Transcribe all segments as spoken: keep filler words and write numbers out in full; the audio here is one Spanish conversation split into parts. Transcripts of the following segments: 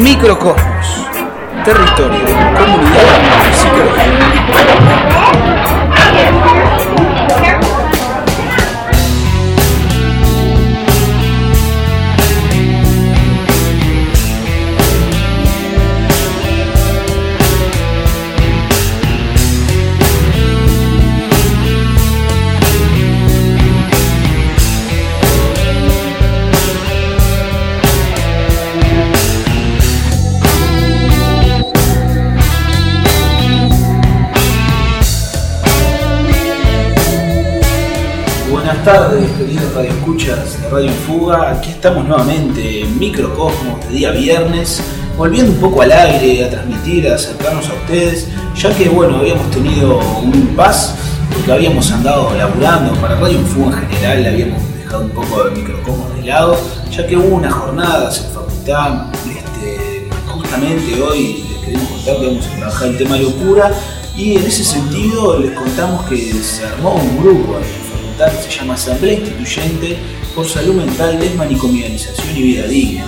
Microcosmos, territorio, comunidad, psicología. Buenas tardes, queridos radioescuchas de Radio Fuga. Aquí estamos nuevamente en Microcosmos de día viernes, volviendo un poco al aire, a transmitir, a acercarnos a ustedes, ya que bueno, habíamos tenido un impasse porque habíamos andado laburando para Radio Fuga en general, habíamos dejado un poco de Microcosmos de lado, ya que hubo unas jornadas en facultad. Este, justamente hoy les queremos contar que vamos a trabajar el tema locura, y en ese sentido les contamos que se armó un grupo que se llama Asamblea Instituyente por Salud Mental, Desmanicomialización y Vida Digna.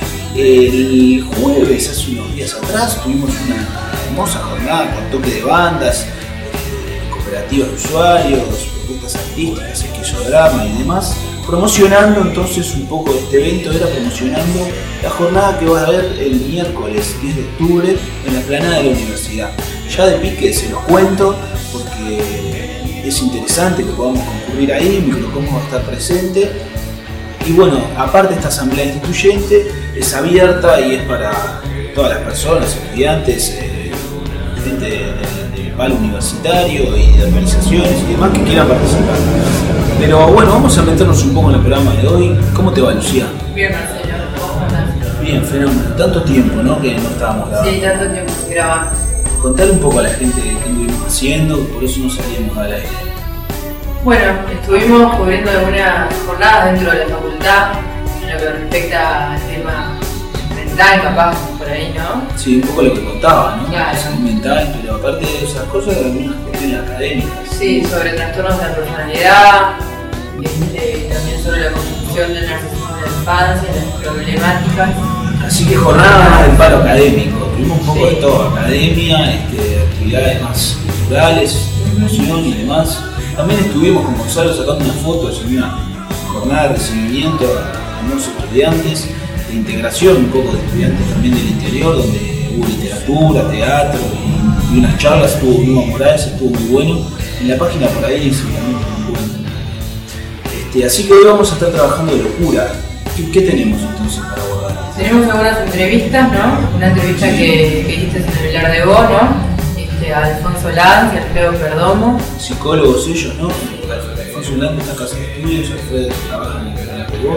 El jueves, hace unos días atrás, tuvimos una hermosa jornada con toque de bandas, cooperativas de usuarios, propuestas artísticas, esquizodrama y demás, promocionando entonces un poco de este evento, era promocionando la jornada que va a haber el miércoles diez de octubre en la explanada de la universidad. Ya de pique se los cuento porque es interesante que podamos concurrir ahí, Microcosmos va a estar presente. Y bueno, aparte esta asamblea instituyente es abierta y es para todas las personas, estudiantes, eh, gente del de palo universitario y de organizaciones y demás que quieran participar. Pero bueno, vamos a meternos un poco en el programa de hoy. ¿Cómo te va, Lucía? Bien, Marcelo. ¿Cómo estás? Bien, fenómeno. Tanto tiempo, ¿no? Que no estábamos grabando. Sí, tanto tiempo grabando. Contar un poco a la gente qué estuvimos haciendo, por eso no salíamos al aire. Bueno, estuvimos cubriendo algunas jornadas dentro de la facultad en lo que respecta al tema mental, capaz, por ahí, ¿no? Sí, un poco lo que contaba, ¿no? Claro. Salud mental, pero aparte de esas cosas, algunas cuestiones académicas. Sí, sobre trastornos de la personalidad, este, también sobre la construcción del narcisismo en la infancia, las problemáticas. Así que jornada del palo académico, tuvimos un poco Sí. de todo, academia, este, actividades más culturales, promoción y demás. También estuvimos con Gonzalo sacando unas fotos en una jornada de recibimiento a nuevos estudiantes, de integración un poco de estudiantes también del interior, donde hubo literatura, teatro y, y unas charlas, estuvo Nueva Morales, estuvo muy bueno. En la página por ahí seguramente lo encuentran. Este, así que hoy vamos a estar trabajando de locura. ¿Qué, qué tenemos entonces para abordar? Tenemos algunas entrevistas, ¿no? Una entrevista que, que hiciste en el Vilar de Bo, ¿no? Este, a Alfonso Lanz y Alfredo Perdomo. Psicólogos ellos, ¿no? Alfonso Lanz está en casa de estudios, Alfredo trabaja en el Vilar de Bo.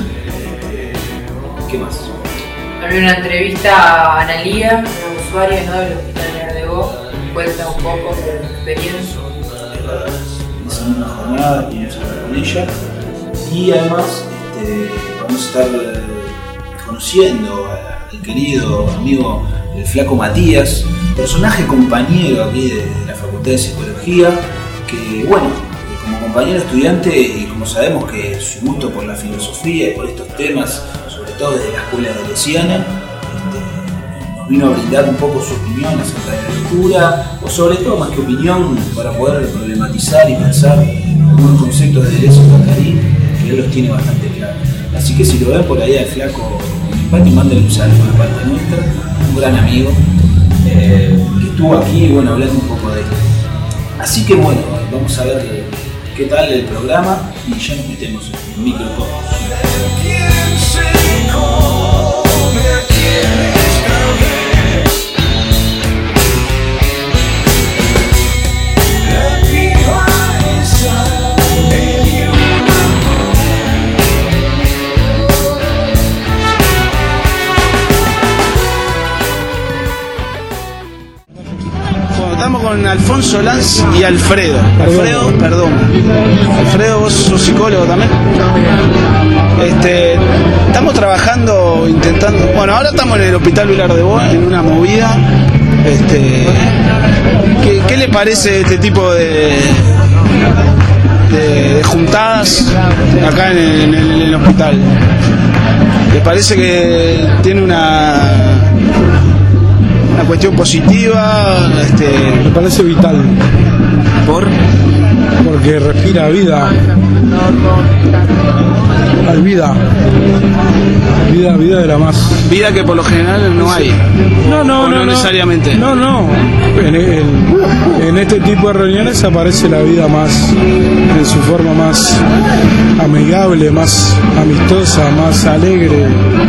¿Qué más? Había una entrevista a Analía, una usuaria, ¿no? del Hospital Vilar de Bo, que cuenta un poco sobre su experiencia. Hicimos una jornada, pudimos hablar con ella y además este, vamos a estar eh, conociendo al querido amigo el flaco Matías, personaje compañero aquí de, de la Facultad de Psicología, que bueno, que como compañero estudiante y como sabemos que su gusto por la filosofía y por estos temas, sobre todo desde la escuela deleuziana, este, nos vino a brindar un poco su opinión acerca de la lectura, o sobre todo más que opinión, para poder problematizar y pensar algunos conceptos de Deleuze y Guattari, que él los tiene bastante claros. Así que si lo ven por ahí al flaco Pati, mándenle un saludo de parte nuestra, un gran amigo eh, que estuvo aquí bueno, hablando un poco de esto. Así que bueno, vamos a ver qué tal el programa y ya nos metemos en Microcosmos. Estamos con Alfonso Lanz y Alfredo. Alfredo, perdón. Alfredo, vos sos psicólogo también. Este, estamos trabajando, intentando. Bueno, ahora estamos en el Hospital Vilar de Bo, en una movida. Este, ¿qué, ¿Qué le parece este tipo de, de, de juntadas acá en el, en el, en el hospital? ¿Le parece que tiene una una cuestión positiva, este... me parece vital. ¿Por? Porque respira vida. Hay vida. Vida, vida de la más. Vida que por lo general no hay. No, no, no, no necesariamente. No, no. En, en, en este tipo de reuniones aparece la vida más, en su forma más amigable, más amistosa, más alegre,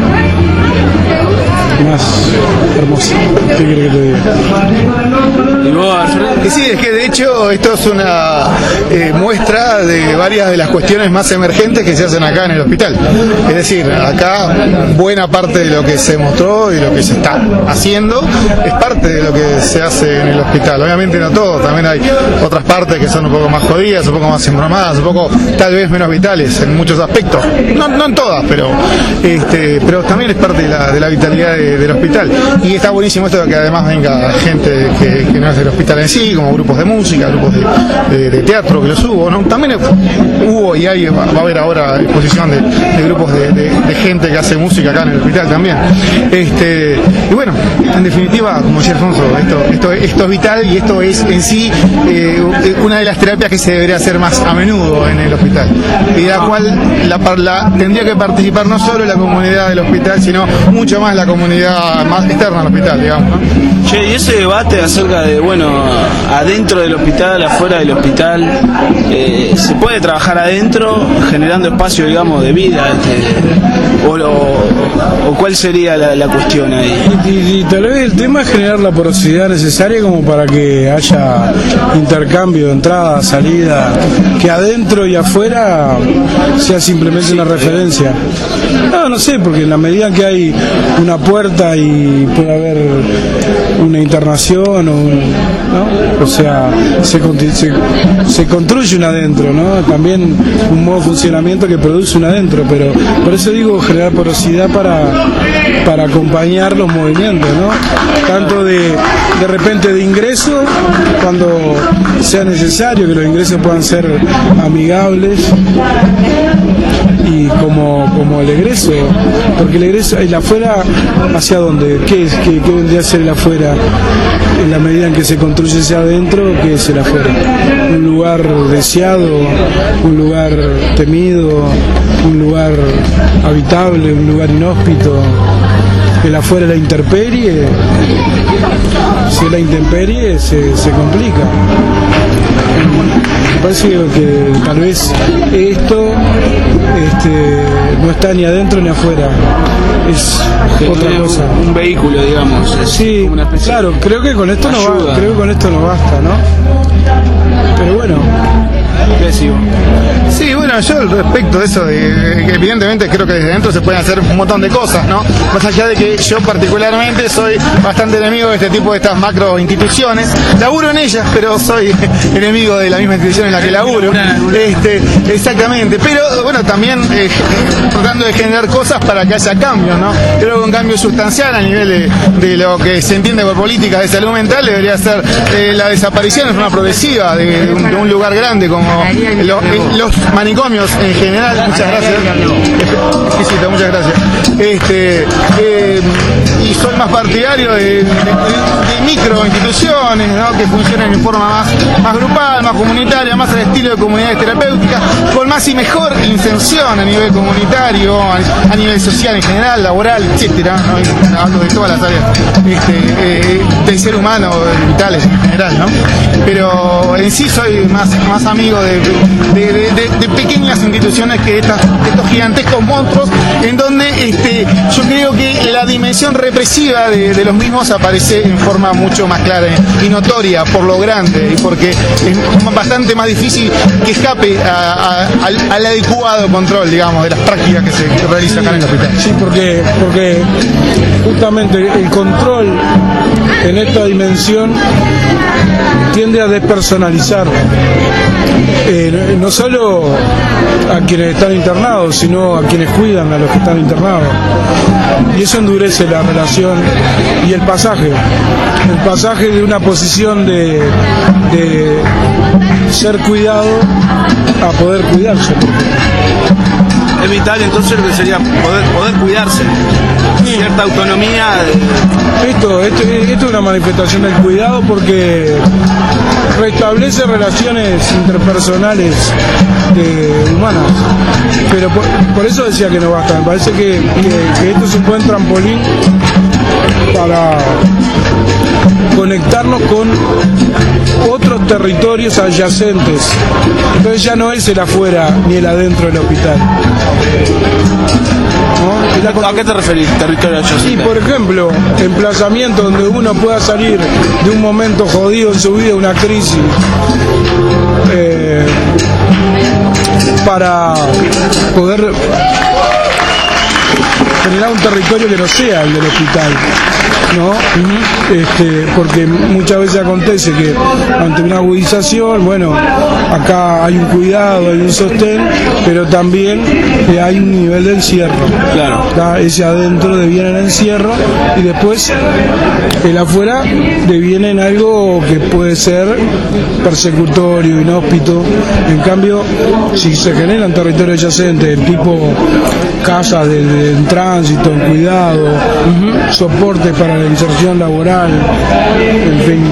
más hermosa. ¿Qué querés que te diga? ¿Y vos, Alfredo? Y sí, es que de hecho esto es una eh, muestra de varias de las cuestiones más emergentes que se hacen acá en el hospital. Es decir, acá buena parte de lo que se mostró y lo que se está haciendo es parte de lo que se hace en el hospital. Obviamente no todo, también hay otras partes que son un poco más jodidas, un poco más embromadas, un poco tal vez menos vitales en muchos aspectos. No, no en todas, pero este, pero también es parte de la, de la vitalidad de, del hospital. Y está buenísimo esto de que además venga gente que, que no es del hospital en sí, como grupos de música, grupos de, de, de teatro, que los hubo, ¿no? También hubo y hay, va a haber ahora exposición de, de grupos de, de, de gente que hace música acá en el hospital también. Este, y bueno, en definitiva, como decía Alfonso, esto, esto, esto es vital y esto es en sí eh, una de las terapias que se debería hacer más a menudo en el hospital, y de la cual la, la, tendría que participar no solo la comunidad del hospital, sino mucho más la comunidad más externa al hospital, digamos, ¿no? Che, y ese debate acerca de, bueno, adentro del hospital, afuera del hospital, eh, ¿se puede trabajar adentro generando espacio, digamos, de vida? Este, o, o, o cuál sería la, la cuestión ahí? Y, y, y tal vez el tema es generar la porosidad necesaria como para que haya intercambio de entrada, salida, que adentro y afuera sea simplemente una referencia. No, no sé, porque en la medida que hay una puerta y puede haber una internación o un, ¿no? O sea, se, se, se construye un adentro, ¿no? También un modo de funcionamiento que produce un adentro, pero por eso digo generar porosidad para, para acompañar los movimientos, ¿no? Tanto de, de repente de ingreso, cuando sea necesario, que los ingresos puedan ser amigables, y como, como el egreso, porque el egreso, el afuera, ¿hacia dónde? ¿Qué es? ¿Qué, qué vendría a ser el afuera? En la medida en que se construye hacia adentro, ¿qué es el afuera? Un lugar deseado, un lugar temido, un lugar habitable, un lugar inhóspito. El afuera es la intemperie, si es la intemperie se, se complica. Me parece que tal vez esto este, no está ni adentro ni afuera, es que otra cosa. Un, un vehículo, digamos. Sí, una especie, claro, creo que con esto no va, creo que con esto no basta, ¿no? Pero bueno. ¿Qué decimos? Sí, bueno, yo respecto de eso, de, que evidentemente creo que desde dentro se pueden hacer un montón de cosas, ¿no? Más allá de que yo particularmente soy bastante enemigo de este tipo de estas macro instituciones, laburo en ellas, pero soy enemigo de la misma institución en la que laburo, este, exactamente, pero bueno, también eh, tratando de generar cosas para que haya cambios, ¿no? Creo que un cambio sustancial a nivel de, de lo que se entiende por políticas de salud mental debería ser eh, la desaparición de forma progresiva de, de, un, de un lugar grande como Los, los manicomios en general. Muchas gracias. Exquisito, muchas gracias. Este, eh, y soy más partidario de, de, de, de micro instituciones, ¿no? Que funcionen en forma más, más grupal, más comunitaria, más al estilo de comunidades terapéuticas, con más y mejor inserción a nivel comunitario, a, a nivel social en general, laboral, etcétera, ¿no? Hablo de todas las áreas este, eh, del ser humano, vitales en general, ¿no? Pero en sí soy más, más amigo de, de, de, de, de pequeñas instituciones que estas, estos gigantescos monstruos, en donde este, yo creo que la dimensión represiva de, de los mismos aparece en forma mucho más clara y notoria por lo grande y porque es bastante más difícil que escape a, a, al, al adecuado control, digamos, de las prácticas que se que realizan acá en el hospital. Sí, porque, porque justamente el control en esta dimensión tiende a despersonalizar eh, no solo a quienes están internados, sino a quienes cuidan a los que están internados, y eso endurece la relación y el pasaje el pasaje de una posición de, de ser cuidado a poder cuidarse. es vital entonces lo que sería poder, poder cuidarse, sí. Cierta autonomía. De... Esto, esto, esto es una manifestación del cuidado porque restablece relaciones interpersonales eh, humanas, pero por, por eso decía que no basta. Me parece que, que, que esto es un buen trampolín para conectarnos con otros territorios adyacentes. Entonces ya no es el afuera ni el adentro del hospital, ¿no? ¿A qué te referís, territorio adyacente? Sí, por ejemplo, emplazamiento donde uno pueda salir de un momento jodido en su vida, una crisis, eh, para poder generar un territorio que no sea el del hospital, ¿no? Uh-huh. Este, porque muchas veces acontece que ante una agudización, bueno, acá hay un cuidado, hay un sostén, pero también eh, hay un nivel de encierro. Claro. ¿Tá? Ese adentro deviene en encierro y después el afuera deviene en algo que puede ser persecutorio, inhóspito. En cambio, si se genera un territorio adyacente, tipo casas de, de, de tránsito, en cuidado, uh-huh. soporte para la inserción laboral, en fin.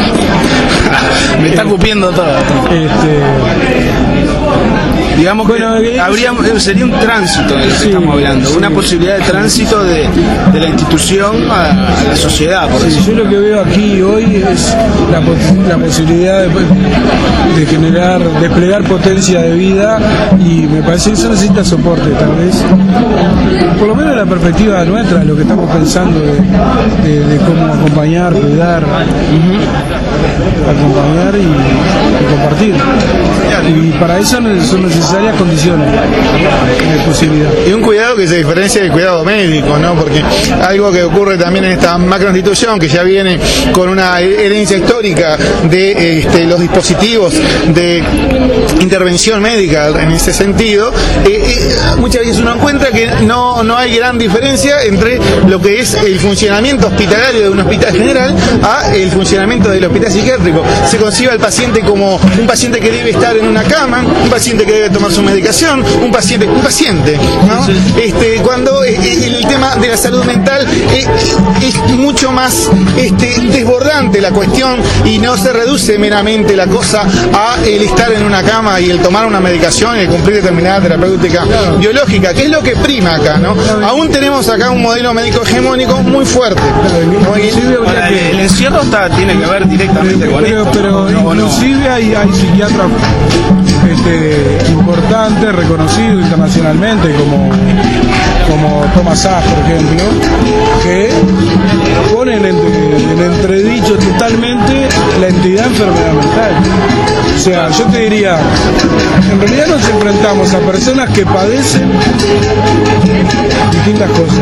Me está cupiendo todo. Este, digamos que bueno, habría, sería un tránsito del que sí, estamos hablando, sí, una posibilidad de tránsito de, de la institución a, a la sociedad. Por sí, yo lo que veo aquí hoy es la, la posibilidad de, de generar, desplegar potencia de vida, y me parece que eso necesita soporte, tal vez. Por lo menos la perspectiva nuestra, lo que estamos pensando de, de, de cómo acompañar, cuidar, uh-huh. acompañar y, y compartir. Y para eso son necesarias condiciones de posibilidad. Y un cuidado que se diferencia del cuidado médico, ¿no? Porque algo que ocurre también en esta macroinstitución, que ya viene con una herencia histórica de este, los dispositivos de intervención médica en ese sentido, eh, eh, muchas veces uno encuentra que no, no hay gran diferencia entre lo que es el funcionamiento hospitalario de un hospital general a el funcionamiento del hospital psiquiátrico. Se concibe al paciente como un paciente que debe estar en una cama, un paciente que debe tomar su medicación, un paciente, un paciente, ¿no? Sí. Este, cuando eh, el tema de la salud mental eh, es mucho más este, desbordante la cuestión, y no se reduce meramente la cosa a el estar en una cama y el tomar una medicación y el cumplir determinada terapéutica claro. biológica, que es lo que prima acá, ¿no? Aún tenemos acá un modelo médico hegemónico muy fuerte. ¿No? Ahora, que el encierro está, tiene que ver directamente pero, con pero, esto. Pero ¿no? inclusive no. hay, hay psiquiatras este, importantes, reconocidos internacionalmente, como, como Thomas Sachs, por ejemplo, que ponen en, en entredicho totalmente la entidad enfermedad mental. O sea, yo te diría, en realidad nos enfrentamos a personas que padecen distintas cosas.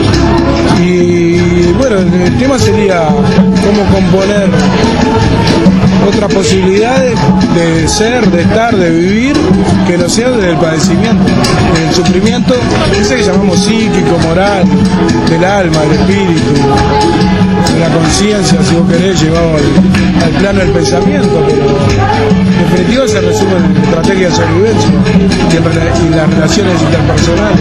Y bueno, el tema sería cómo componer otras posibilidades de ser, de estar, de vivir, que no sea desde el padecimiento, desde el sufrimiento, ese que llamamos psíquico, moral, del alma, del espíritu, de la conciencia, si vos querés, llevado al, al plano del pensamiento, pero en definitiva se resume en estrategias de sobrevivencia y en, y en las relaciones interpersonales.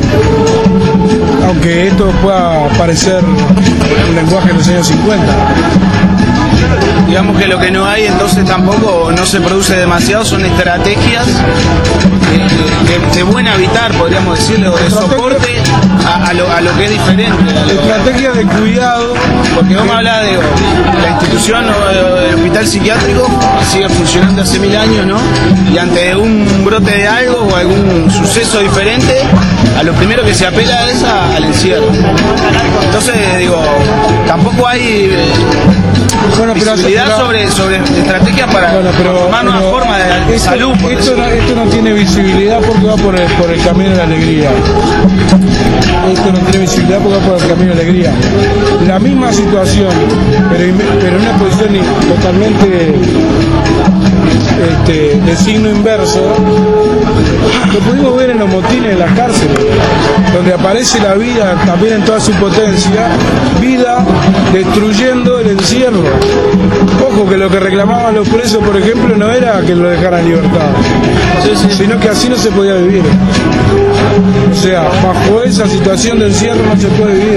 Aunque esto pueda parecer un lenguaje de los años cincuenta. Digamos que lo que no hay entonces tampoco no se produce demasiado son estrategias de, de, de buen habitar, podríamos decirle, o de soporte a, a, lo, a lo que es diferente. Estrategias de cuidado. Porque vamos a hablar de la institución o del hospital psiquiátrico, sigue funcionando hace mil años, ¿no? Y ante un brote de algo o algún suceso diferente, a lo primero que se apela es a, al encierro. Entonces, digo, tampoco hay bueno, pero visibilidad pero, sobre, sobre estrategias para bueno, pero, tomar una pero, forma de, de esto, salud. Esto no, esto no tiene visibilidad porque va por el, por el camino de la alegría. Esto no tiene visibilidad porque va por el camino de la alegría. La misma situación, pero, pero en una posición totalmente este, de signo inverso, lo pudimos ver en los motines de las cárceles, donde aparece la vida también en toda su potencia, vida destruyendo el encierro. Ojo, que lo que reclamaban los presos, por ejemplo, no era que lo dejaran en libertad, sí, sí. sino que así no se podía vivir. O sea, bajo esa situación de encierro no se puede vivir.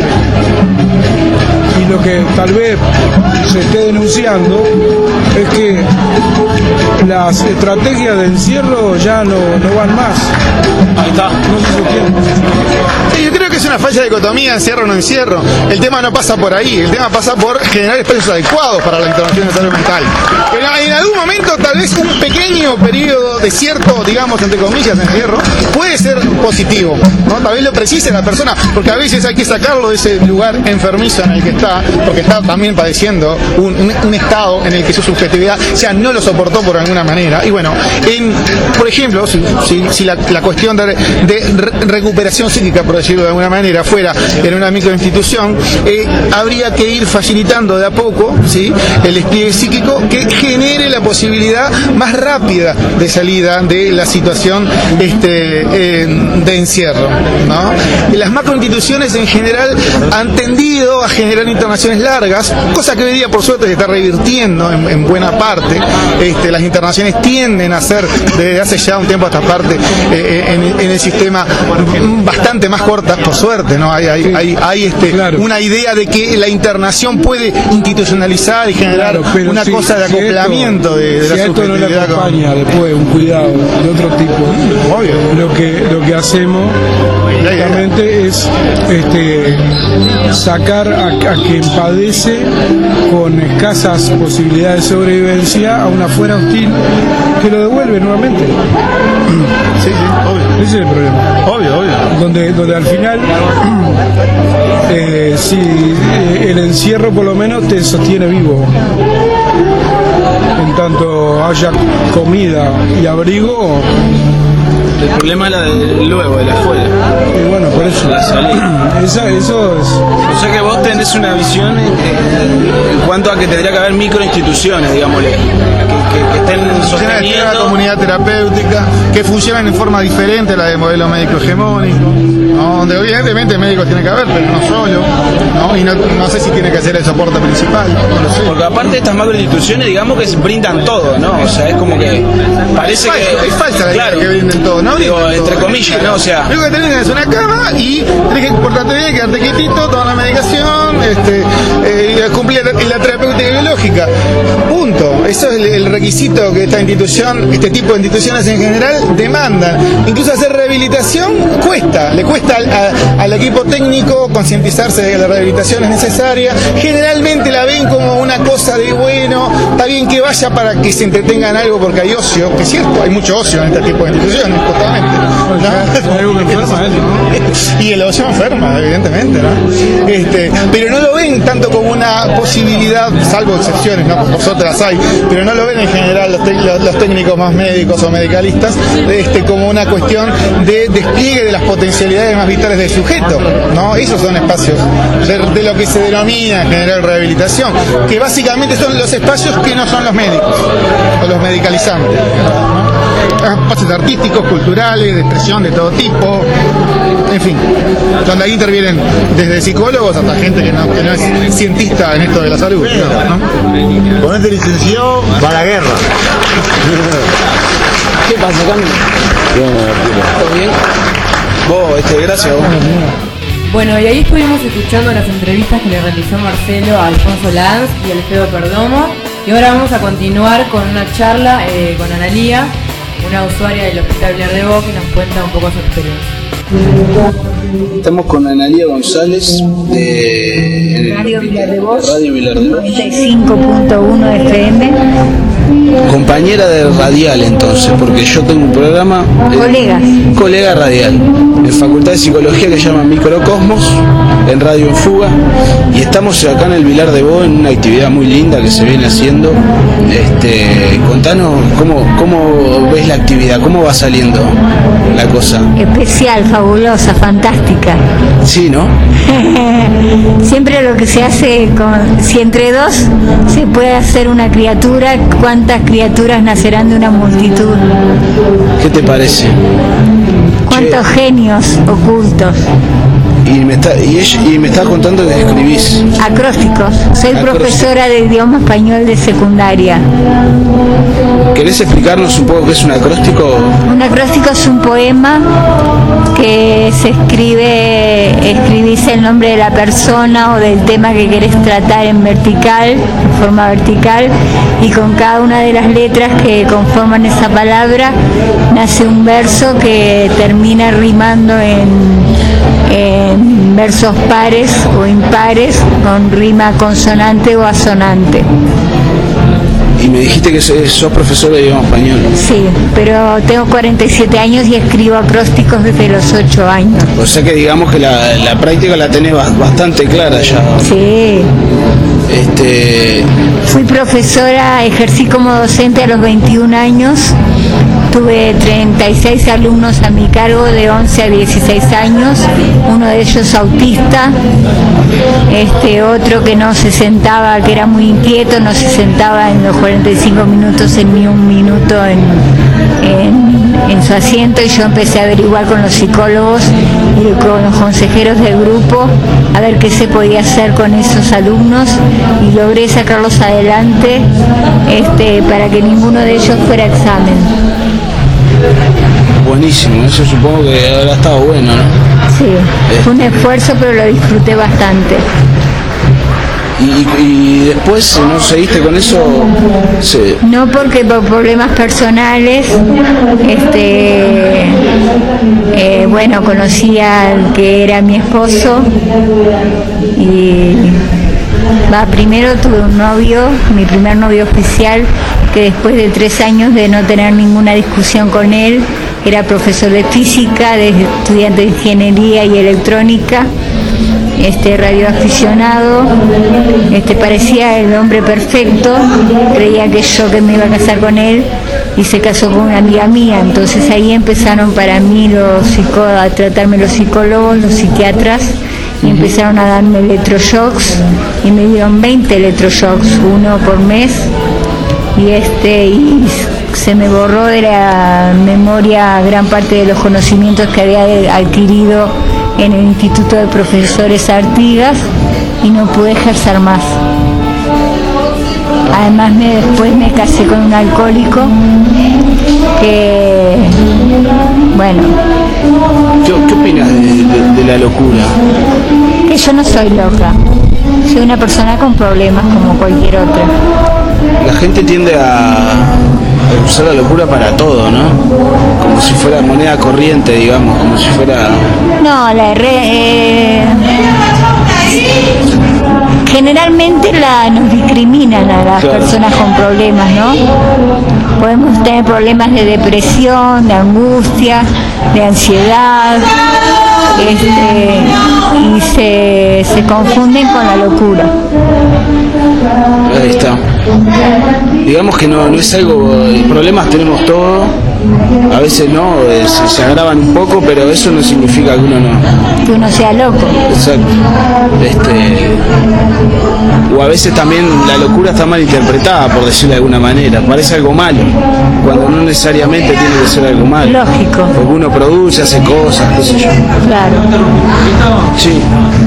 Y lo que tal vez se esté denunciando es que las estrategias de encierro ya no, no van más. Ahí está. No se sostienen. Sí, yo creo que es una falla de dicotomía, encierro o no encierro. El tema no pasa por ahí, el tema pasa por generar espacios adecuados para la intervención de salud mental. En, en algún momento, tal vez un pequeño periodo de cierto, digamos, entre comillas, encierro, puede ser positivo, ¿no? Tal vez lo precise la persona, porque a veces hay que sacarlo de ese lugar enfermizo en el que está, porque está también padeciendo un, un, un estado en el que su subjetividad ya no lo soportó por alguna manera. Y bueno, en, por ejemplo, si, si, si la, la cuestión de, de re recuperación psíquica, por decirlo de alguna manera, fuera en una microinstitución, eh, habría que ir facilitando de a poco, ¿sí?, el despliegue psíquico que genere la posibilidad más rápida de salida de la situación este, eh, de encierro, ¿no? Y las macroinstituciones en general han tendido a generar internaciones largas, cosa que hoy día por suerte se está revirtiendo en, en buena parte. Este, las internaciones tienden a ser desde hace ya un tiempo a esta parte eh, en, en el sistema bastante más cortas, por suerte, ¿no? Hay, hay, hay, hay este, claro. una idea de que la internación puede institucionalizar y generar claro, una si, cosa de acoplamiento si esto, de, de si la esto no le acompaña con... después un cuidado de otro tipo. Obvio. Lo que, lo que hacemos justamente es este, sacar a, a quien padece con escasas posibilidades de sobrevivencia a una fuera hostil que lo devuelve nuevamente. Sí, sí, obvio. Ese es el problema. Obvio, obvio. Donde, donde al final, eh, si eh, el encierro por lo menos te sostiene vivo. En tanto haya comida y abrigo. El problema es la de luego, de la afuera. Y bueno, por eso. La salida. Eso, eso es. O sea que vos tenés una visión en, en cuanto a que tendría que haber microinstituciones, digámosle, que, que, que estén sosteniendo la comunidad terapéutica, que funcionan en forma diferente a la del modelo médico hegemónico, ¿no? Donde evidentemente médicos tiene que haber, pero no solo, ¿no? Y no, no sé si tiene que ser el soporte principal, no lo sé. Porque aparte de estas macroinstituciones, digamos que brindan todo, ¿no? O sea, es como que parece es que falsa, es falsa la claro, idea que brinden todo, ¿no? Digo, entre comillas, ¿no? O sea, lo que tenés es una cama y tenés que portarte bien, quedarte quietito, tomar la medicación, este, eh, cumplir la, la terapéutica biológica. Punto. Eso es el, el requisito que esta institución, este tipo de instituciones en general demandan. Incluso hacer rehabilitación cuesta, le cuesta al, a, al equipo técnico concientizarse de que la rehabilitación es necesaria. Generalmente la ven como una cosa de bueno, está bien que vaya para que se entretengan algo porque hay ocio, que es cierto, hay mucho ocio en este tipo de instituciones, justamente, ¿no? Y el ocio enferma, evidentemente, ¿no? Este, pero no lo ven tanto como una posibilidad, salvo excepciones, ¿no? Por suerte las hay, pero no lo ven en general los, los, los técnicos más médicos o medicalistas este, como una cuestión de despliegue de las potencialidades más vitales del sujeto, ¿no? Esos son espacios de, de lo que se denomina en general rehabilitación, que básicamente son los espacios que no son los médicos o los medicalizantes, ¿no? Espacios artísticos, culturales, de expresión de todo tipo, en fin, donde ahí intervienen desde psicólogos hasta gente que no, que no es cientista en esto de la salud, ¿no? Con este licenciado para la guerra. ¿Qué pasa, Cami? ¿Todo bien? Vos, este, gracias vos. Bueno, y ahí estuvimos escuchando las entrevistas que le realizó Marcelo a Alfonso Lanz y Alfredo Perdomo, y ahora vamos a continuar con una charla eh, con Analía, una usuaria del Hospital Vilar de Bo, que nos cuenta un poco su experiencia. Estamos con Analía González de Radio Vilar de Bo, Radio Vilar de Bo, noventa y cinco punto uno F M. Compañera de radial entonces, porque yo tengo un programa eh, Colegas. Colega radial en Facultad de Psicología que se llama Microcosmos, en Radio en Fuga, y estamos acá en el Vilar de Bo en una actividad muy linda que se viene haciendo. Este, contanos cómo, cómo ves la actividad, cómo va saliendo la cosa. Especial, fabulosa, fantástica. Sí, ¿no? Siempre lo que se hace con, si entre dos se puede hacer una criatura, ¿cuántas criaturas criaturas nacerán de una multitud. ¿Qué te parece? ¿Cuántos che. genios ocultos? Y me está y, ella, y me está contando que escribís acrósticos. Soy Acróstico. profesora de idioma español de secundaria. ¿Querés explicarnos un poco qué es un acróstico? Un acróstico es un poema que se escribe, escribís el nombre de la persona o del tema que querés tratar en vertical, en forma vertical, y con cada una de las letras que conforman esa palabra nace un verso que termina rimando en, en versos pares o impares con rima consonante o asonante. Y me dijiste que sos profesor de idioma español. Sí, pero tengo cuarenta y siete años y escribo acrósticos desde los ocho años. O sea que digamos que la, la práctica la tenés bastante clara ya. Sí. Este... Fui profesora, ejercí como docente a los veintiún años. Tuve treinta y seis alumnos a mi cargo de once a dieciséis años, uno de ellos autista, este otro que no se sentaba, que era muy inquieto, no se sentaba en los cuarenta y cinco minutos en ni un minuto en, en, en su asiento, y yo empecé a averiguar con los psicólogos y con los consejeros del grupo a ver qué se podía hacer con esos alumnos, y logré sacarlos adelante este, para que ninguno de ellos fuera a examen. Buenísimo, eso supongo que habrá estado bueno, ¿no? Sí, fue un esfuerzo, pero lo disfruté bastante. ¿Y, y después no seguiste con eso? Sí. No, porque por problemas personales, este, eh, bueno, conocí al que era mi esposo y va, primero tuve un novio, mi primer novio oficial, que después de tres años de no tener ninguna discusión con él, era profesor de física, de estudiante de ingeniería y electrónica, este radioaficionado, este parecía el hombre perfecto, creía que yo que me iba a casar con él, y se casó con una amiga mía. Entonces ahí empezaron para mí los psico a tratarme los psicólogos, los psiquiatras, y empezaron a darme electroshocks, y me dieron veinte electroshocks, uno por mes, y este y se me borró de la memoria gran parte de los conocimientos que había adquirido en el Instituto de Profesores Artigas, y no pude ejercer más. Además me, después me casé con un alcohólico que, bueno... ¿Qué, qué opinas de, de, de la locura? Que yo no soy loca, soy una persona con problemas como cualquier otra. La gente tiende a, a usar la locura para todo, ¿no? Como si fuera moneda corriente, digamos, como si fuera... No, la re, eh, generalmente la, nos discriminan a las claro. personas con problemas, ¿no? Podemos tener problemas de depresión, de angustia, de ansiedad, este, y se, se confunden con la locura. Ahí está. Digamos que no, no es algo, problemas tenemos todos, a veces no, se, se agravan un poco, pero eso no significa que uno no... Que uno sea loco. Exacto. Este, o a veces también la locura está mal interpretada, por decirlo de alguna manera, parece algo malo, cuando no necesariamente tiene que ser algo malo. Lógico. Porque uno produce, hace cosas, qué sé yo. Claro. Sí.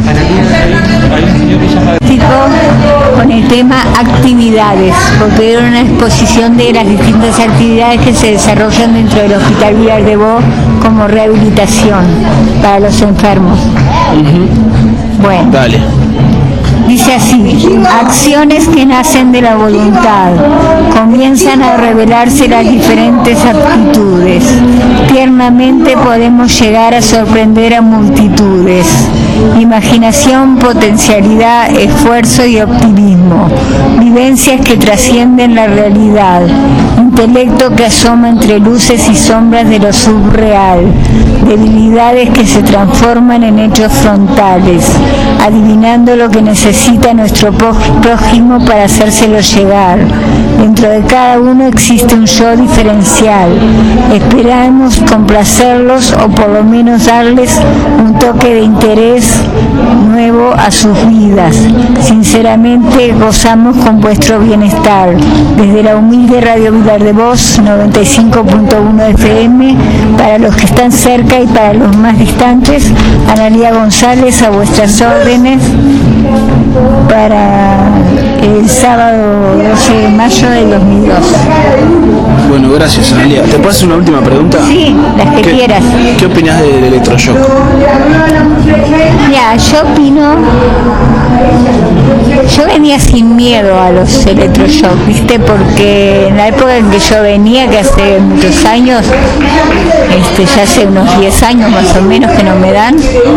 Con el tema actividades, porque era una exposición de las distintas actividades que se desarrollan dentro del Hospital Villar de Bo como rehabilitación para los enfermos. Uh-huh. Bueno. Dale. Dice así: acciones que nacen de la voluntad, comienzan a revelarse las diferentes aptitudes, tiernamente podemos llegar a sorprender a multitudes, imaginación, potencialidad, esfuerzo y optimismo, vivencias que trascienden la realidad, intelecto que asoma entre luces y sombras de lo subreal, debilidades que se transforman en hechos frontales, adivinando lo que necesita nuestro prójimo para hacérselo llegar. Dentro de cada uno existe un yo diferencial. Esperamos complacerlos o por lo menos darles un toque de interés nuevo a sus vidas. Sinceramente gozamos con vuestro bienestar. Desde la humilde Radio Villar de de Voz noventa y cinco punto uno F M, para los que están cerca y para los más distantes. Analía González, a vuestras órdenes, para el sábado doce de mayo del dos mil dos. Bueno, gracias, Analía. ¿Te puedo hacer una última pregunta? Sí, las que ¿Qué, quieras. ¿Qué opinas del electroshock? Ya, yo opino, yo venía sin miedo a los electroshock, ¿viste? Porque en la época en que yo venía, que hace muchos años, este, ya hace unos diez años más o menos que no me dan,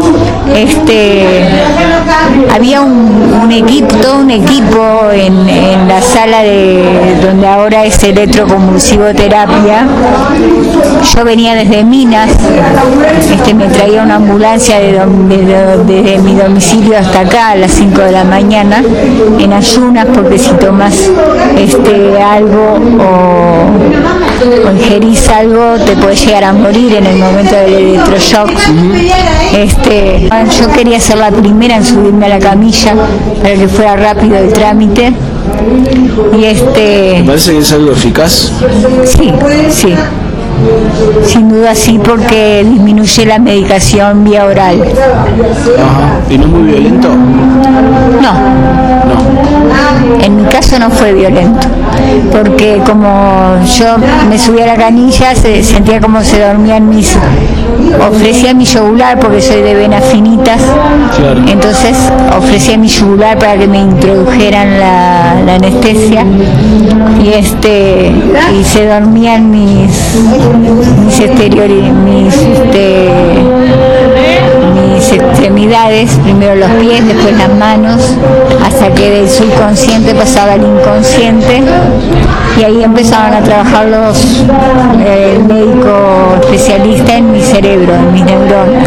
este, había un, un equipo, todo un equipo en, en la sala de donde ahora es electroconvulsivoterapia. Yo venía desde Minas, este, me traía una ambulancia de, de, de, de mi domicilio hasta acá a las cinco de la mañana, en ayunas, porque si tomas este, algo o, o ingerís algo te puedes llegar a morir en el momento del electroshock. Este, yo quería ser la primera en subirme a la camilla para que fuera rápido el trámite. Y este, ¿Te parece que es algo eficaz? Sí, sí. Sin duda sí, porque disminuye la medicación vía oral. Ajá. ¿Y no es muy violento? No. No. En mi caso no fue violento, porque como yo me subía a la canilla, se sentía como se dormían mis... Ofrecía mi yugular, porque soy de venas finitas, claro. Entonces ofrecía mi yugular para que me introdujeran la, la anestesia, y este y se dormían mis mis exteriores, mis este, mis extremidades, primero los pies, después las manos, hasta que del subconsciente pasaba al inconsciente, y ahí empezaban a trabajar los eh, el médico especialista en mi cerebro, en mis neuronas.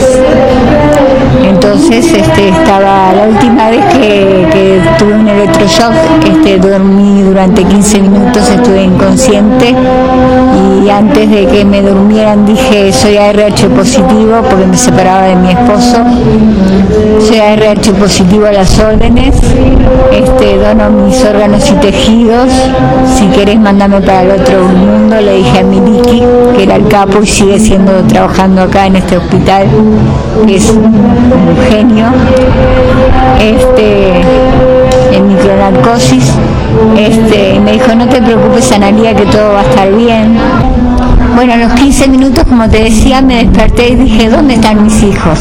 Entonces este, estaba la última vez que, que tuve un electroshock, este, dormí durante quince minutos, estuve inconsciente, y antes de que me durmieran dije: soy A R H positivo, porque me separaba de mi esposo. Soy A R H positivo a las órdenes, este, dono mis órganos y tejidos, si querés mándame para el otro mundo, le dije a Miliki, que era el capo y sigue siendo, trabajando acá en este hospital, que es un genio, este, en micronarcosis. Este, me dijo: no te preocupes, Analía, que todo va a estar bien. Bueno, a los quince minutos, como te decía, me desperté y dije: ¿dónde están mis hijos?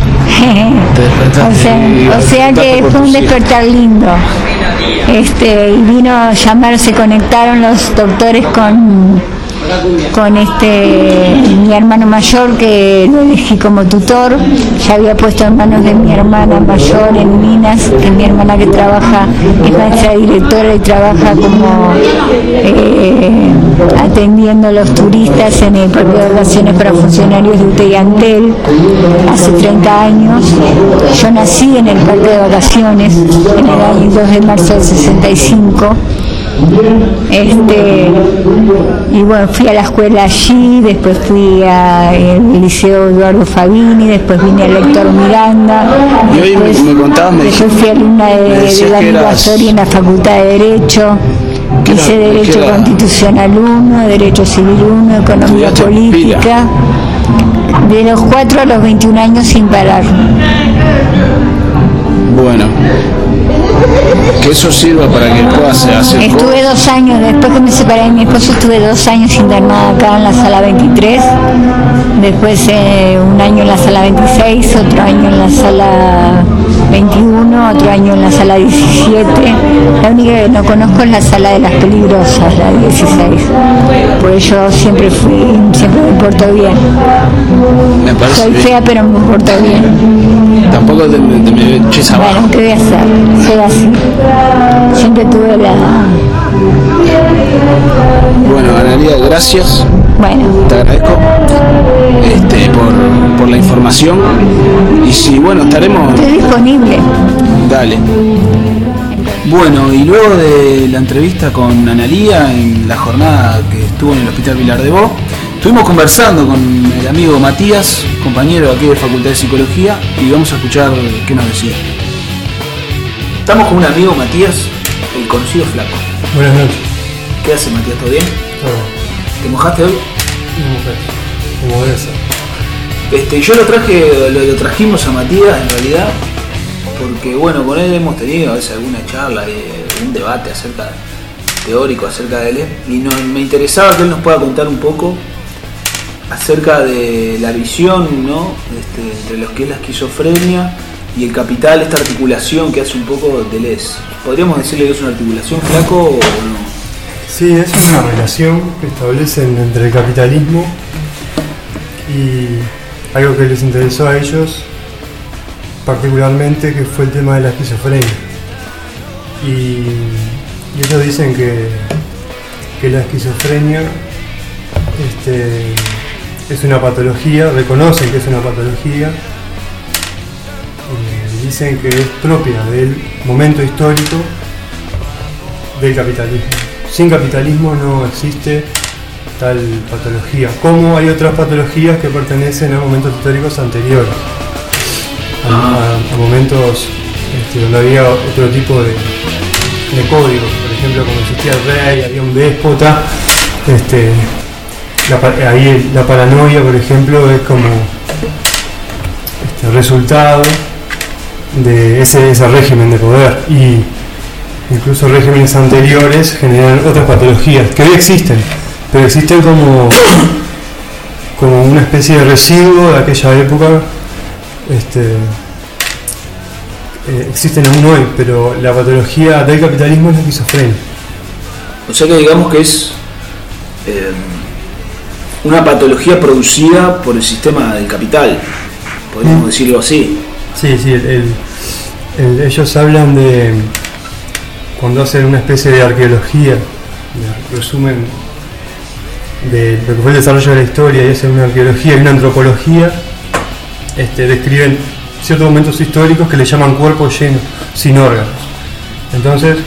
o sea, o sea que fue un despertar lindo. Este, y vino a llamar, se conectaron los doctores con con este mi hermano mayor, que lo elegí como tutor. Ya había puesto en manos de mi hermana mayor en Minas, que es mi hermana que trabaja, es maestra directora y trabaja como eh, atendiendo a los turistas en el parque de vacaciones para funcionarios de U T E y Antel hace treinta años. Yo nací en el parque de vacaciones en el año dos de marzo del sesenta y cinco. Este, y bueno, fui a la escuela allí, después fui al Liceo Eduardo Fabini, después vine al Héctor Miranda, y hoy después, me, me contabas, me después fui alumna de, de Daniel Bastori en la Facultad de Derecho, hice Derecho era? Constitucional uno, Derecho Civil uno, Economía Política, de los cuatro a los veintiún años sin parar. Bueno, que eso sirva para que puedas hacer. Estuve dos años, después que me separé de mi esposo, estuve dos años internada acá en la sala veintitrés, después eh, un año en la sala veintiséis, otro año en la sala veintiuno, otro año en la sala diecisiete. La única que no conozco es la sala de las peligrosas, la dieciséis. Pues yo siempre fui, siempre me porto bien. Me parece Soy bien. fea, pero me porto bien. Tampoco te, te me eches abajo. Bueno, ¿qué voy a hacer? Soy así. Siempre tuve la... Bueno, Analía, gracias. Bueno. Te agradezco este, por, por la información. Y si, bueno, estaremos... Estoy disponible. Dale. Bueno, y luego de la entrevista con Analía en la jornada que estuvo en el Hospital Vilar de Bo, estuvimos conversando con el amigo Matías, compañero aquí de Facultad de Psicología, y vamos a escuchar qué nos decía. Estamos con un amigo, Matías, el conocido Flaco. Buenas noches. ¿Qué hace, Matías? ¿Todo bien? ¿Te mojaste hoy? Una mujer, como debe ser. Este, yo lo traje, lo, lo trajimos a Matías en realidad, porque bueno, con él hemos tenido a veces alguna charla, un debate acerca teórico acerca de él, y no, me interesaba que él nos pueda contar un poco acerca de la visión, ¿no? Este, entre lo que es la esquizofrenia y el capital, esta articulación que hace un poco Deleuze. ¿Podríamos decirle que es una articulación, Flaco, o no? Sí, es una relación que establecen entre el capitalismo y algo que les interesó a ellos particularmente, que fue el tema de la esquizofrenia. Y, y ellos dicen que, que la esquizofrenia este, es una patología, reconocen que es una patología, y dicen que es propia del momento histórico del capitalismo. Sin capitalismo no existe tal patología, como hay otras patologías que pertenecen a momentos históricos anteriores, a, a, a momentos este, donde había otro tipo de, de códigos. Por ejemplo, cuando existía el rey, había un déspota, este, la, ahí la paranoia, por ejemplo, es como este, resultado de ese, ese régimen de poder, y incluso regímenes anteriores generan otras patologías que hoy existen, pero existen como, como una especie de residuo de aquella época. Este, eh, existen aún hoy, pero la patología del capitalismo es la esquizofrenia. O sea que digamos que es eh, una patología producida por el sistema del capital, podríamos mm. decirlo así. Sí, sí, el, el, el, ellos hablan de, cuando hacen una especie de arqueología, de resumen de lo que fue el desarrollo de la historia, y hacen una arqueología y una antropología, este, describen ciertos momentos históricos que le llaman cuerpo lleno, sin órganos. Entonces,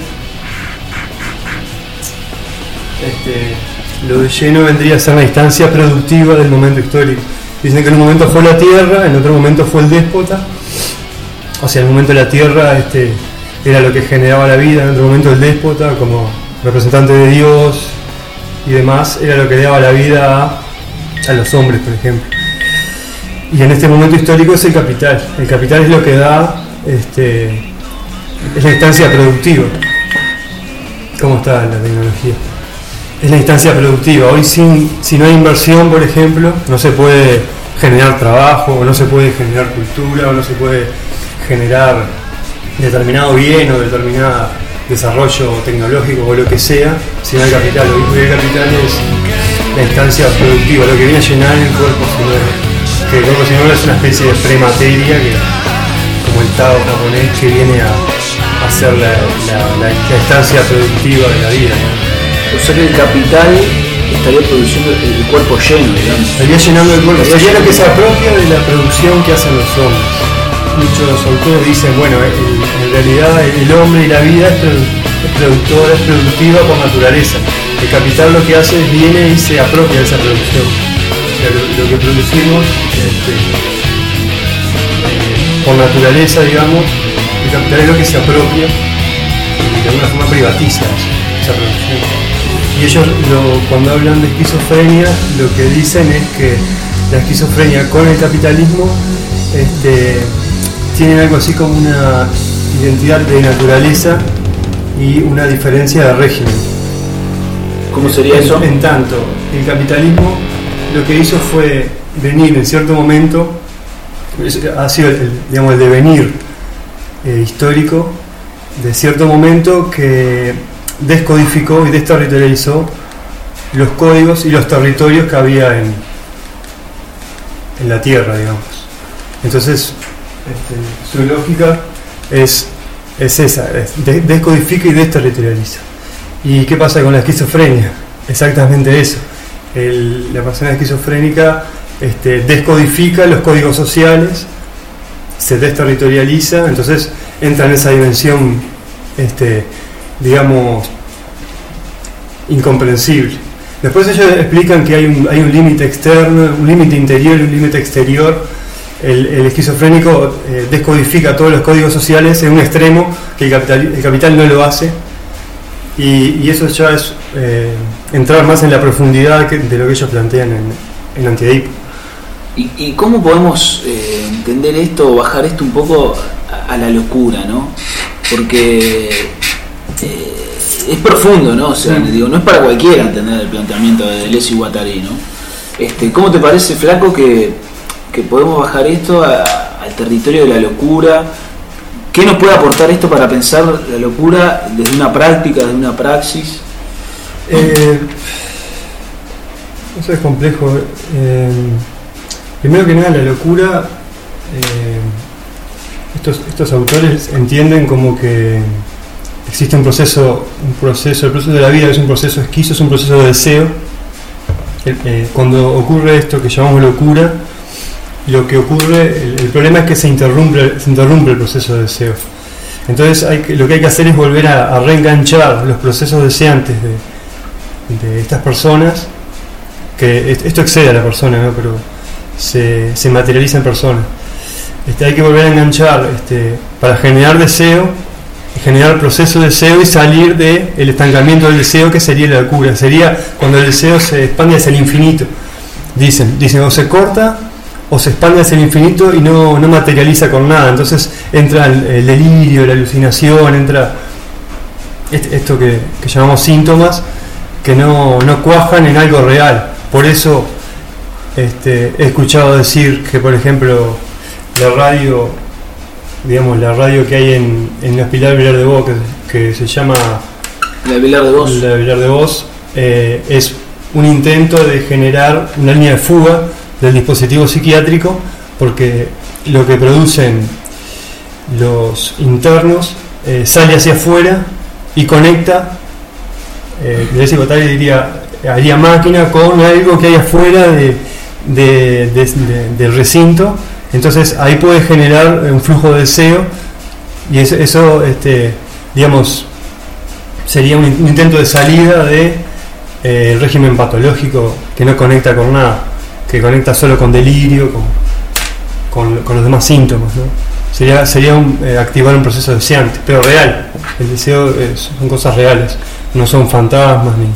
este, lo de lleno vendría a ser la instancia productiva del momento histórico. Dicen que en un momento fue la tierra, en otro momento fue el déspota. O sea, en un momento la tierra este, era lo que generaba la vida, en otro momento el déspota, como representante de Dios y demás, era lo que le daba la vida a, a los hombres, por ejemplo. Y en este momento histórico es el capital. El capital es lo que da, este, es la instancia productiva. ¿Cómo está la tecnología? Es la instancia productiva. Hoy sin, si no hay inversión, por ejemplo, no se puede generar trabajo, o no se puede generar cultura, o no se puede generar determinado bien o determinado desarrollo tecnológico o lo que sea, si no hay capital. Hoy el capital es la instancia productiva, lo que viene a llenar el cuerpo celular. Que el cuerpo celular es una especie de premateria, que, como el Tao japonés, que viene a, a ser la, la, la, la instancia productiva de la vida, ¿no? O sea que el capital estaría produciendo el cuerpo lleno, digamos. Estaría llenando el cuerpo, sería lo que se apropia de la producción que hacen los hombres. Muchos autores dicen, bueno, el, en realidad el hombre y la vida es, produ es productora, es productiva por naturaleza. El capital lo que hace es viene y se apropia de esa producción. O sea, lo, lo que producimos este, eh, por naturaleza, digamos, el capital es lo que se apropia y de alguna forma privatiza esa producción. Y ellos, lo, cuando hablan de esquizofrenia, lo que dicen es que la esquizofrenia con el capitalismo este, tienen algo así como una identidad de naturaleza y una diferencia de régimen. ¿Cómo sería en, eso? En tanto, el capitalismo lo que hizo fue venir en cierto momento, ha sido el, digamos, el devenir eh, histórico de cierto momento que descodificó y desterritorializó los códigos y los territorios que había en, en la tierra, digamos. Entonces, este, su lógica es, es esa, es de, descodifica y desterritorializa. ¿Y qué pasa con la esquizofrenia? Exactamente eso. El, la persona esquizofrénica este, descodifica los códigos sociales, se desterritorializa, entonces entra en esa dimensión este, digamos, incomprensible. Después ellos explican que hay un, hay un límite externo, un límite interior y un límite exterior. El, el esquizofrénico eh, descodifica todos los códigos sociales en un extremo que el capital, el capital no lo hace. y, y eso ya es eh, entrar más en la profundidad que, de lo que ellos plantean en, en Antiedipo. ¿Y, ¿Y cómo podemos eh, entender esto o bajar esto un poco a, a la locura, ¿no? Porque eh, es profundo, ¿no? O sea, mm. digo, no es para cualquiera entender el planteamiento de Deleuze y Guattari, ¿no? Este, ¿Cómo te parece, Flaco, que, que podemos bajar esto a, al territorio de la locura? ¿Qué nos puede aportar esto para pensar la locura desde una práctica, desde una praxis? Eh, eso es complejo. Eh, primero que nada, la locura, eh, estos, estos autores entienden como que existe un proceso, un proceso, el proceso de la vida es un proceso esquizo, es un proceso de deseo. Eh, eh, cuando ocurre esto que llamamos locura, lo que ocurre, el, el problema es que se interrumpe, se interrumpe el proceso de deseo. Entonces hay que, lo que hay que hacer es volver a, a reenganchar los procesos deseantes de, de estas personas, que esto excede a la persona, ¿no? Pero se, se materializa en persona. Este, hay que volver a enganchar este, para generar deseo, generar proceso de deseo y salir del estancamiento del deseo, que sería la locura. Sería cuando el deseo se expande hacia el infinito. Dicen, dicen o se corta o se expande hacia el infinito y no, no materializa con nada. Entonces entra el, el delirio, la alucinación, entra este, esto que, que llamamos síntomas que no, no cuajan en algo real. Por eso este, he escuchado decir que, por ejemplo, la radio, digamos, la radio que hay en, en la Pilar Vilar de Vos, que, que se llama La Vilar de Vos, la Vilar de Vos eh, es un intento de generar una línea de fuga del dispositivo psiquiátrico, porque lo que producen los internos eh, sale hacia afuera y conecta, eh, Deleuze y Guattari diría, haría máquina con algo que hay afuera de, de, de, de, del recinto. Entonces ahí puede generar un flujo de deseo, y eso, eso este, digamos, sería un, un intento de salida de eh, el régimen patológico, que no conecta con nada, que conecta solo con delirio, con, con, con los demás síntomas, ¿no? Sería, sería un, eh, activar un proceso deseante, pero real. El deseo es, son cosas reales, no son fantasmas ni...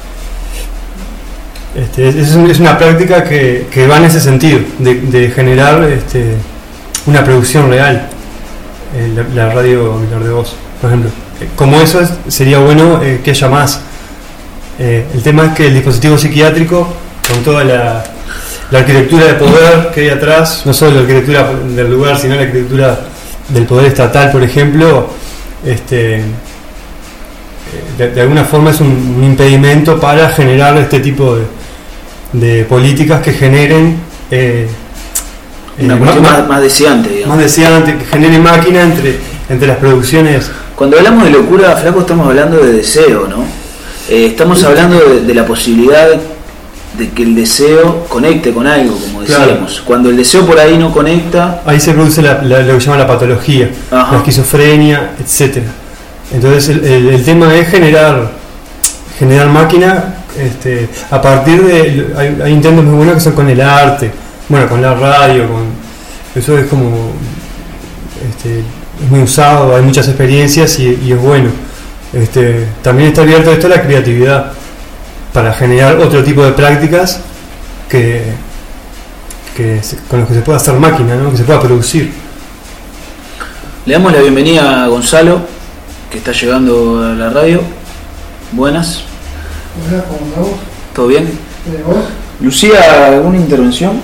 Este, es, es una práctica que, que va en ese sentido, de, de generar este, una producción real. Eh, la, la radio Vilar de Vos, por ejemplo. Eh, como eso es, sería bueno eh, que haya más. Eh, el tema es que el dispositivo psiquiátrico, con toda la, la arquitectura de poder que hay atrás, no solo la arquitectura del lugar, sino la arquitectura del poder estatal, por ejemplo, este, de, de alguna forma es un, un impedimento para generar este tipo de, de políticas que generen eh, una eh, cuestión más, más, más deseante, digamos. más deseante, que genere máquina entre, entre las producciones. Cuando hablamos de locura, Flaco, estamos hablando de deseo, ¿no? Eh, estamos hablando de, de la posibilidad de que el deseo conecte con algo, como decíamos. Claro. Cuando el deseo por ahí no conecta, ahí se produce la, la, lo que se llama la patología, Ajá. la esquizofrenia, etcétera. Entonces el, el, el tema es generar generar máquina este, a partir de... Hay, hay intentos muy buenos que son con el arte, bueno, con la radio, con eso es como... Este, es muy usado, hay muchas experiencias y, y es bueno. Este, también está abierto esto a la creatividad para generar otro tipo de prácticas que, que se, con los que se pueda hacer máquina, ¿no? Que se pueda producir. Le damos la bienvenida a Gonzalo, que está llegando a la radio. Buenas. Hola, ¿cómo estamos? ¿Todo bien? ¿De vos? Lucía, ¿alguna intervención?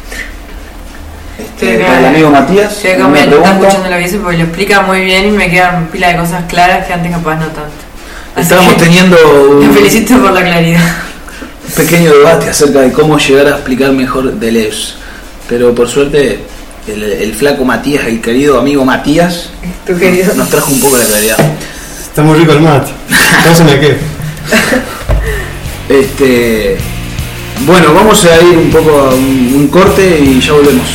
Este, para el amigo Matías. Sí, acá me está escuchando la bici porque lo explica muy bien y me quedan pila de cosas claras que antes capaz no tanto. Así Estábamos teniendo me felicito por la claridad. Un pequeño debate acerca de cómo llegar a explicar mejor Deleuze, pero por suerte el, el flaco Matías, el querido amigo Matías, ¿Tu querido? nos trajo un poco la claridad. Está muy rico el mate, no se me quede. Este, bueno, vamos a ir un poco a un, un corte y ya volvemos.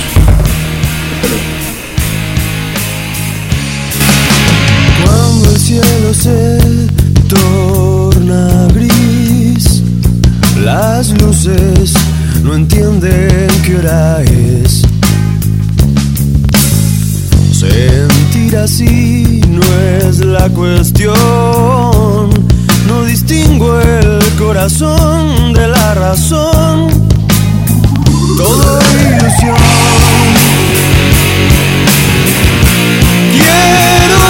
Cuando el cielo se torna gris, las luces no entienden qué hora es. Sentir así no es la cuestión, no distingo el corazón de la razón. Todo ilusión. Quiero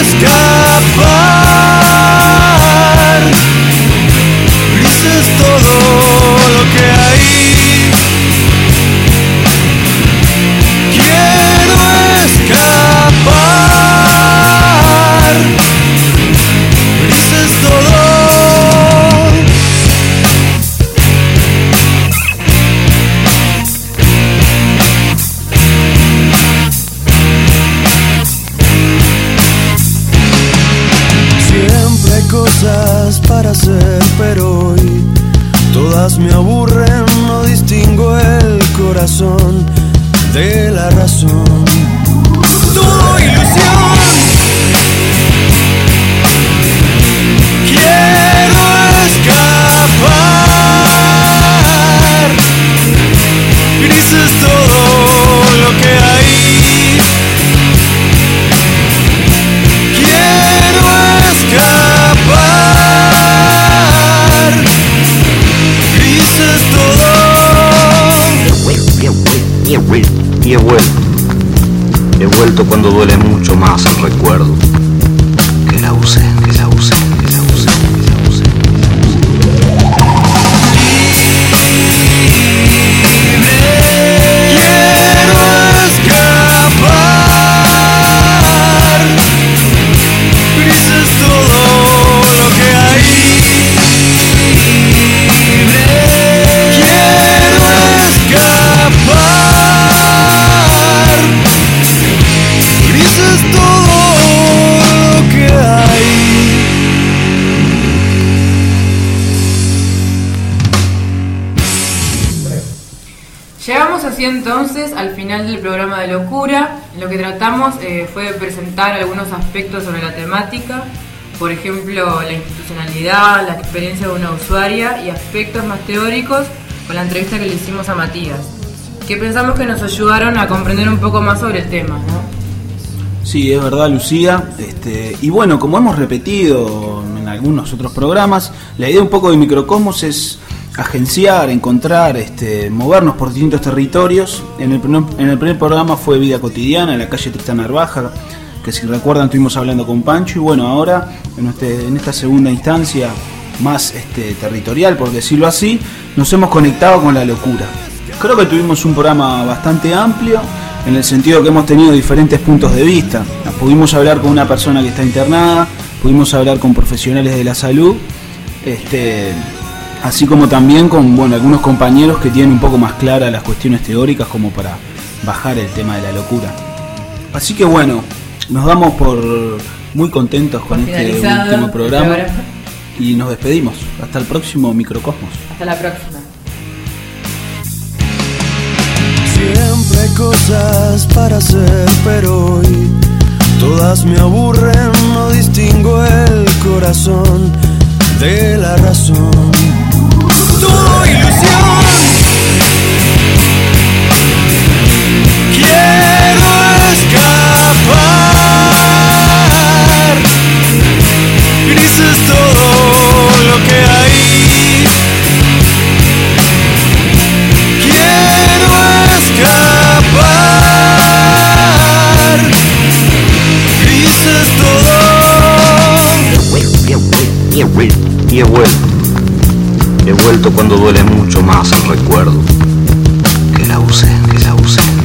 escapar. Gris es todo lo que hay. Quiero escapar. Gris es todo. Cosas para hacer, pero hoy todas me aburren, no distingo el corazón de la razón. Todo ilusión. Quiero escapar. Gris es todo lo que hay. Quiero escapar. Gris es todo. Y he vuelto, y he vuelto. He vuelto cuando duele mucho más el recuerdo. Que la usé, que la usé, que la usé, que la usé, que la usé. Quiero escapar. Gris es todo lo que hay. Quiero escapar. Gris es todo lo que hay. Llegamos así entonces al final del programa de Locura. Lo que tratamos eh, fue de presentar algunos aspectos sobre la temática, por ejemplo la institucionalidad, la experiencia de una usuaria y aspectos más teóricos con la entrevista que le hicimos a Matías, que pensamos que nos ayudaron a comprender un poco más sobre el tema, ¿no? Sí, es verdad, Lucía. Este, y bueno, como hemos repetido en algunos otros programas, la idea un poco de Microcosmos es agenciar, encontrar, este, movernos por distintos territorios. En el, primer, en el primer programa fue Vida Cotidiana, en la calle Tristán Narvaja, que si recuerdan estuvimos hablando con Pancho, y bueno, ahora en, este, en esta segunda instancia más este, territorial, por decirlo así, nos hemos conectado con la locura. Creo que tuvimos un programa bastante amplio, en el sentido que hemos tenido diferentes puntos de vista. Pudimos hablar con una persona que está internada, pudimos hablar con profesionales de la salud, este, así como también con bueno, algunos compañeros que tienen un poco más claras las cuestiones teóricas como para bajar el tema de la locura. Así que bueno, nos damos por muy contentos con este último programa y nos despedimos. Hasta el próximo Microcosmos. Hasta la próxima. Siempre hay cosas para hacer, pero hoy todas me aburren, no distingo el corazón de la razón. Todo ilusión. Quiero escapar. Gris es todo lo que hay. Quiero escapar. Gris es todo. Y he vuelto, y he vuelto. He vuelto cuando duele mucho más el recuerdo. Que la usé, que la usé.